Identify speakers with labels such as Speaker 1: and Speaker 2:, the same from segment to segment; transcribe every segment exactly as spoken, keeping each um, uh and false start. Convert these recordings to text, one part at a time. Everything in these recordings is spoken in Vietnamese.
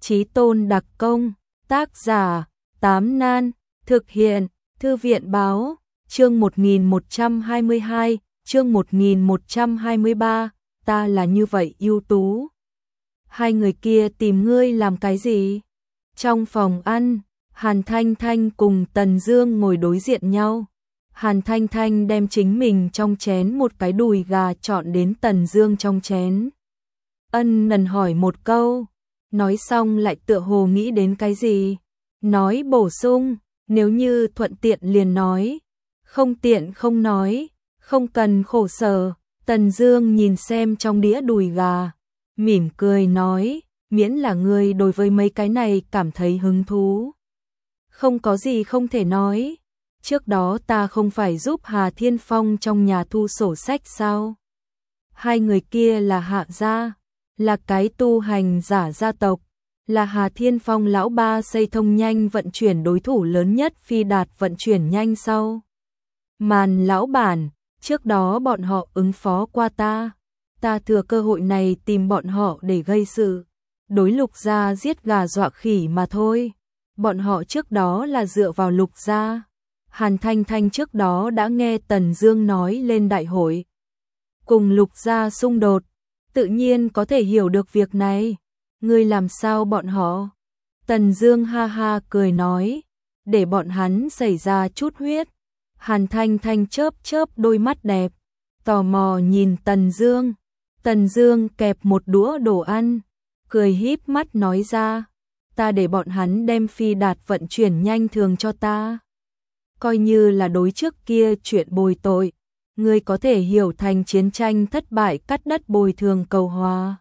Speaker 1: Chí tôn đặc công, tác giả, Tám Nan, thực hiện, Thư viện báo, chương một nghìn một trăm hai mươi hai, chương một nghìn một trăm hai mươi ba, ta là như vậy ưu tú. Hai người kia tìm ngươi làm cái gì? Trong phòng ăn, Hàn Thanh Thanh cùng Tần Dương ngồi đối diện nhau. Hàn Thanh Thanh đem chính mình trong chén một cái đùi gà chọn đến Tần Dương trong chén. Ân Nần hỏi một câu, nói xong lại tựa hồ nghĩ đến cái gì, nói bổ sung, nếu như thuận tiện liền nói, không tiện không nói, không cần khổ sở. Tần Dương nhìn xem trong đĩa đùi gà, mỉm cười nói, miễn là ngươi đối với mấy cái này cảm thấy hứng thú, không có gì không thể nói. Trước đó ta không phải giúp Hà Thiên Phong trong nhà thu sổ sách sao? Hai người kia là Hạ gia, là cái tu hành giả gia tộc, là Hà Thiên Phong lão ba xây thông nhanh vận chuyển đối thủ lớn nhất phi đạt vận chuyển nhanh sau. Màn lão bản, trước đó bọn họ ứng phó qua ta, ta thừa cơ hội này tìm bọn họ để gây sự, đối Lục gia giết gà dọa khỉ mà thôi. Bọn họ trước đó là dựa vào Lục gia. Hàn Thanh Thanh trước đó đã nghe Tần Dương nói lên đại hội cùng Lục gia xung đột, tự nhiên có thể hiểu được việc này. Ngươi làm sao bọn họ? Tần Dương ha ha cười nói, để bọn hắn xảy ra chút huyết. Hàn Thanh Thanh chớp chớp đôi mắt đẹp, tò mò nhìn Tần Dương. Tần Dương kẹp một đũa đồ ăn, cười híp mắt nói ra, ta để bọn hắn đem phi đạt vận chuyển nhanh thường cho ta, coi như là đối trước kia chuyện bồi tội, ngươi có thể hiểu thành chiến tranh thất bại cắt đất bồi thường cầu hòa.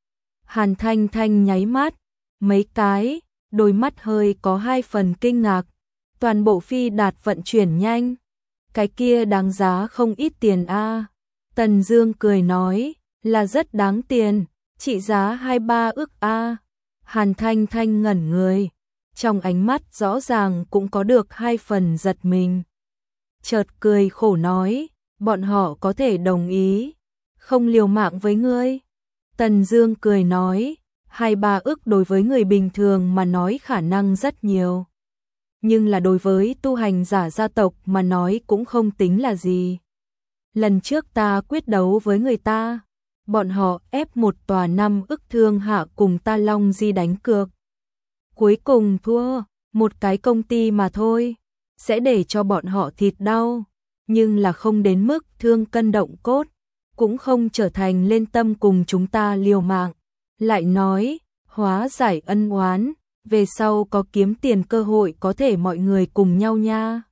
Speaker 1: Hàn Thanh Thanh nháy mắt mấy cái, đôi mắt hơi có hai phần kinh ngạc. Toàn bộ phi đạt vận chuyển nhanh, cái kia đáng giá không ít tiền a. Tần Dương cười nói, là rất đáng tiền, trị giá hai ba ức a. Hàn Thanh Thanh ngẩn người, trong ánh mắt rõ ràng cũng có được hai phần giật mình. Chợt cười khổ nói, bọn họ có thể đồng ý, không liều mạng với ngươi. Tần Dương cười nói, hai ba ức đối với người bình thường mà nói khả năng rất nhiều, nhưng là đối với tu hành giả gia tộc mà nói cũng không tính là gì. Lần trước ta quyết đấu với người ta, bọn họ ép một tòa năm ức thương hạ cùng ta Long Di đánh cược. Cuối cùng thua, một cái công ty mà thôi, sẽ để cho bọn họ thịt đau, nhưng là không đến mức thương cân động cốt, cũng không trở thành lên tâm cùng chúng ta liều mạng. Lại nói, hóa giải ân oán, về sau có kiếm tiền cơ hội có thể mọi người cùng nhau nha.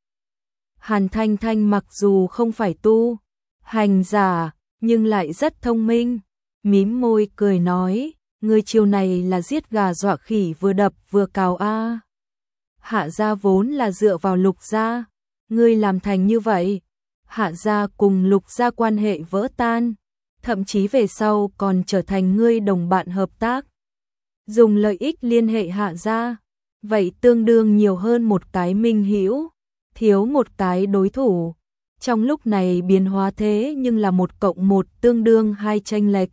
Speaker 1: Hàn Thanh Thanh mặc dù không phải tu hành giả, nhưng lại rất thông minh, mím môi cười nói, ngươi chiêu này là giết gà dọa khỉ vừa đập vừa cào a. Hạ gia vốn là dựa vào Lục gia, ngươi làm thành như vậy, Hạ gia cùng Lục gia quan hệ vỡ tan, thậm chí về sau còn trở thành ngươi đồng bạn hợp tác, dùng lợi ích liên hệ Hạ gia, vậy tương đương nhiều hơn một cái minh hữu, thiếu một cái đối thủ. Trong lúc này biến hóa thế nhưng là một cộng một tương đương hai chênh lệch.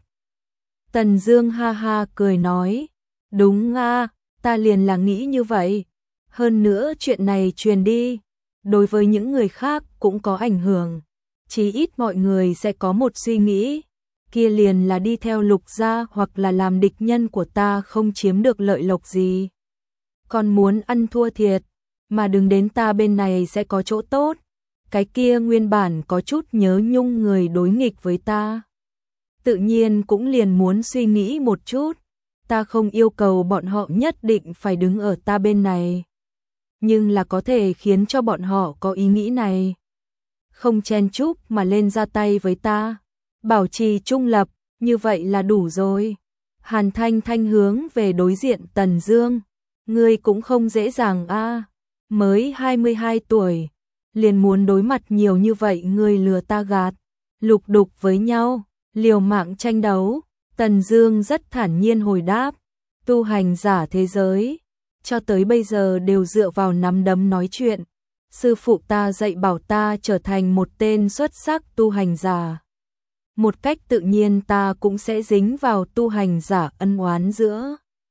Speaker 1: Tần Dương ha ha cười nói, đúng a, ta liền là nghĩ như vậy. Hơn nữa chuyện này truyền đi, đối với những người khác cũng có ảnh hưởng. Chí ít mọi người sẽ có một suy nghĩ, kia liền là đi theo Lục gia hoặc là làm địch nhân của ta không chiếm được lợi lộc gì. Còn muốn ăn thua thiệt, mà đừng đến ta bên này sẽ có chỗ tốt. Cái kia nguyên bản có chút nhớ nhung người đối nghịch với ta, tự nhiên cũng liền muốn suy nghĩ một chút. Ta không yêu cầu bọn họ nhất định phải đứng ở ta bên này, nhưng là có thể khiến cho bọn họ có ý nghĩ này, không chen chúc mà lên ra tay với ta, bảo trì trung lập, như vậy là đủ rồi. Hàn Thanh Thanh hướng về đối diện Tần Dương, ngươi cũng không dễ dàng a, mới hai mươi hai tuổi, liền muốn đối mặt nhiều như vậy ngươi lừa ta gạt, lục đục với nhau, liều mạng tranh đấu. Tần Dương rất thản nhiên hồi đáp, tu hành giả thế giới, cho tới bây giờ đều dựa vào nắm đấm nói chuyện. Sư phụ ta dạy bảo ta trở thành một tên xuất sắc tu hành giả. Một cách tự nhiên ta cũng sẽ dính vào tu hành giả ân oán giữa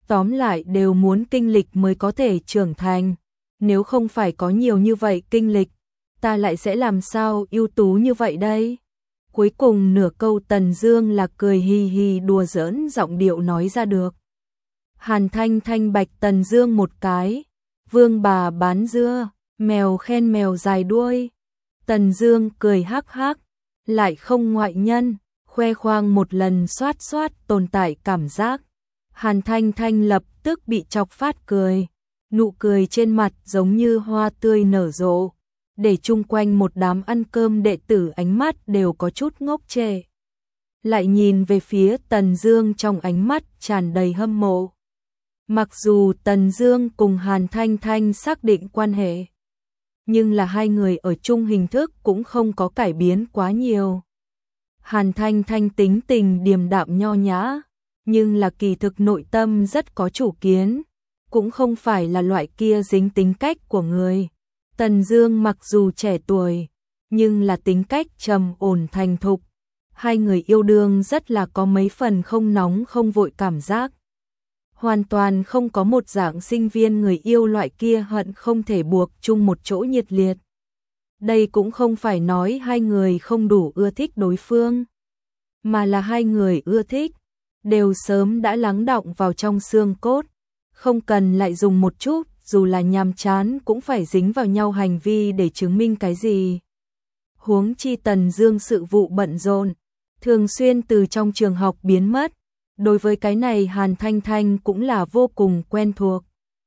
Speaker 1: tóm lại đều muốn kinh lịch mới có thể trưởng thành, nếu không phải có nhiều như vậy kinh lịch, ta lại sẽ làm sao ưu tú như vậy đây? Cuối cùng nửa câu Tần Dương là cười hì hì đùa giỡn giọng điệu nói ra được. Hàn Thanh Thanh bạch Tần Dương một cái, vương bà bán dưa, mèo khen mèo dài đuôi. Tần Dương cười hắc hắc, lại không ngoại nhân, khoe khoang một lần xoát xoát tồn tại cảm giác. Hàn Thanh Thanh lập tức bị chọc phát cười, nụ cười trên mặt giống như hoa tươi nở rộ, để chung quanh một đám ăn cơm đệ tử ánh mắt đều có chút ngốc trệ. Lại nhìn về phía Tần Dương trong ánh mắt tràn đầy hâm mộ. Mặc dù Tần Dương cùng Hàn Thanh Thanh xác định quan hệ, nhưng là hai người ở chung hình thức cũng không có cải biến quá nhiều. Hàn Thanh Thanh tính tình điềm đạm nho nhã, nhưng là kỳ thực nội tâm rất có chủ kiến, cũng không phải là loại kia dính tính cách của người. Tần Dương mặc dù trẻ tuổi, nhưng là tính cách trầm ổn thành thục. Hai người yêu đương rất là có mấy phần không nóng không vội cảm giác. Hoàn toàn không có một dạng sinh viên người yêu loại kia hận không thể buộc chung một chỗ nhiệt liệt. Đây cũng không phải nói hai người không đủ ưa thích đối phương, mà là hai người ưa thích, đều sớm đã lắng đọng vào trong xương cốt, không cần lại dùng một chút, dù là nhàm chán cũng phải dính vào nhau hành vi để chứng minh cái gì. Huống chi Tần Dương sự vụ bận rộn, thường xuyên từ trong trường học biến mất, đối với cái này Hàn Thanh Thanh cũng là vô cùng quen thuộc.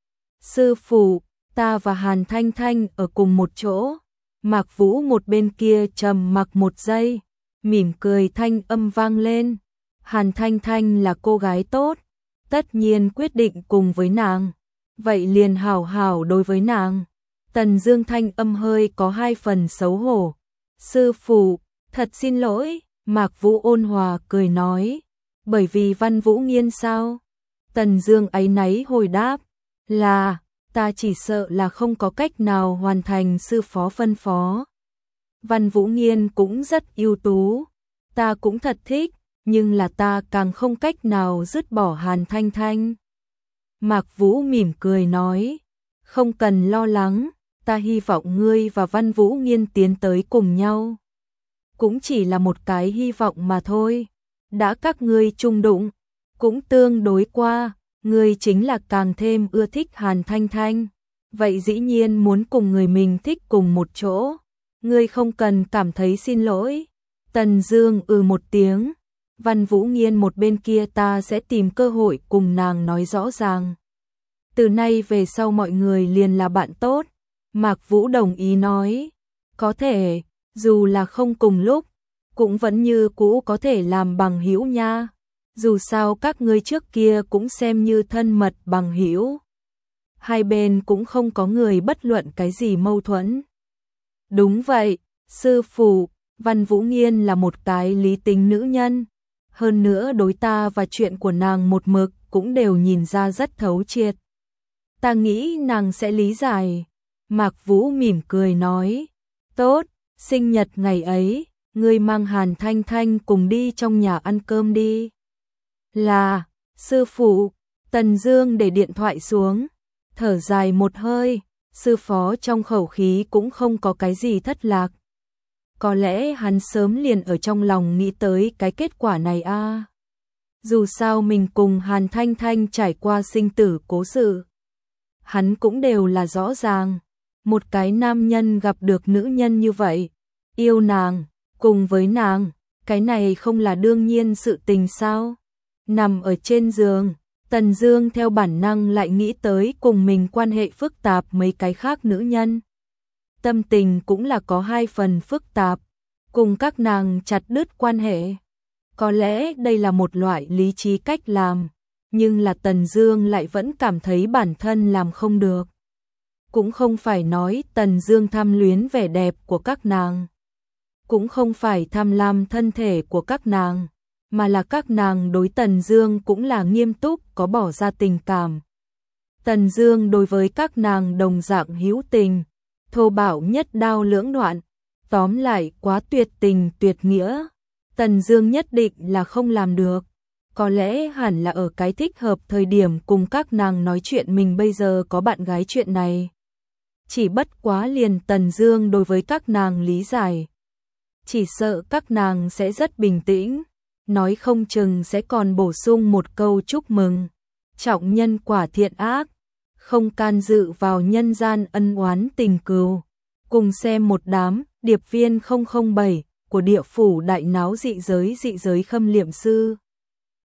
Speaker 1: Sư phụ, ta và Hàn Thanh Thanh ở cùng một chỗ. Mạc Vũ một bên kia trầm mặc một giây, mỉm cười thanh âm vang lên. Hàn Thanh Thanh là cô gái tốt, tất nhiên quyết định cùng với nàng, vậy liền hảo hảo đối với nàng. Tần Dương thanh âm hơi có hai phần xấu hổ. Sư phụ, thật xin lỗi, Mạc Vũ ôn hòa cười nói, bởi vì Văn Vũ Nghiên sao? Tần Dương áy náy hồi đáp, là, ta chỉ sợ là không có cách nào hoàn thành sư phó phân phó. Văn Vũ Nghiên cũng rất ưu tú, ta cũng thật thích, nhưng là ta càng không cách nào dứt bỏ Hàn Thanh Thanh. Mạc Vũ mỉm cười nói, không cần lo lắng, ta hy vọng ngươi và Văn Vũ Nghiên tiến tới cùng nhau. Cũng chỉ là một cái hy vọng mà thôi, đã các ngươi chung đụng, cũng tương đối qua, ngươi chính là càng thêm ưa thích Hàn Thanh Thanh, vậy dĩ nhiên muốn cùng người mình thích cùng một chỗ, ngươi không cần cảm thấy xin lỗi. Tần Dương ừ một tiếng, Văn Vũ Nghiên một bên kia ta sẽ tìm cơ hội cùng nàng nói rõ ràng. Từ nay về sau mọi người liền là bạn tốt. Mạc Vũ đồng ý nói, có thể, dù là không cùng lúc, cũng vẫn như cũ có thể làm bằng hữu nha. Dù sao các ngươi trước kia cũng xem như thân mật bằng hữu. Hai bên cũng không có người bất luận cái gì mâu thuẫn. Đúng vậy, sư phụ, Văn Vũ Nghiên là một cái lý tính nữ nhân. Hơn nữa đối ta và chuyện của nàng một mực cũng đều nhìn ra rất thấu triệt. Ta nghĩ nàng sẽ lý giải. Mạc Vũ mỉm cười nói, tốt, sinh nhật ngày ấy, ngươi mang Hàn Thanh Thanh cùng đi trong nhà ăn cơm đi. Là, sư phụ. Tần Dương để điện thoại xuống, thở dài một hơi, sư phó trong khẩu khí cũng không có cái gì thất lạc. Có lẽ hắn sớm liền ở trong lòng nghĩ tới cái kết quả này a. À. Dù sao mình cùng Hàn Thanh Thanh trải qua sinh tử cố sự, hắn cũng đều là rõ ràng. Một cái nam nhân gặp được nữ nhân như vậy, yêu nàng, cùng với nàng, cái này không là đương nhiên sự tình sao? Nằm ở trên giường, Tần Dương theo bản năng lại nghĩ tới cùng mình quan hệ phức tạp mấy cái khác nữ nhân. Tâm tình cũng là có hai phần phức tạp, cùng các nàng chặt đứt quan hệ. Có lẽ đây là một loại lý trí cách làm, nhưng là Tần Dương lại vẫn cảm thấy bản thân làm không được. Cũng không phải nói Tần Dương tham luyến vẻ đẹp của các nàng, cũng không phải tham lam thân thể của các nàng, mà là các nàng đối Tần Dương cũng là nghiêm túc có bỏ ra tình cảm. Tần Dương đối với các nàng đồng dạng hữu tình, thô bạo nhất đao lưỡng đoạn, tóm lại quá tuyệt tình tuyệt nghĩa. Tần Dương nhất định là không làm được. Có lẽ hẳn là ở cái thích hợp thời điểm cùng các nàng nói chuyện mình bây giờ có bạn gái chuyện này. Chỉ bất quá liền Tần Dương đối với các nàng lý giải. Chỉ sợ các nàng sẽ rất bình tĩnh, nói không chừng sẽ còn bổ sung một câu chúc mừng. Trọng nhân quả thiện ác, không can dự vào nhân gian ân oán tình cừu. Cùng xem một đám điệp viên không không bảy của địa phủ đại náo dị giới dị giới khâm liệm sư.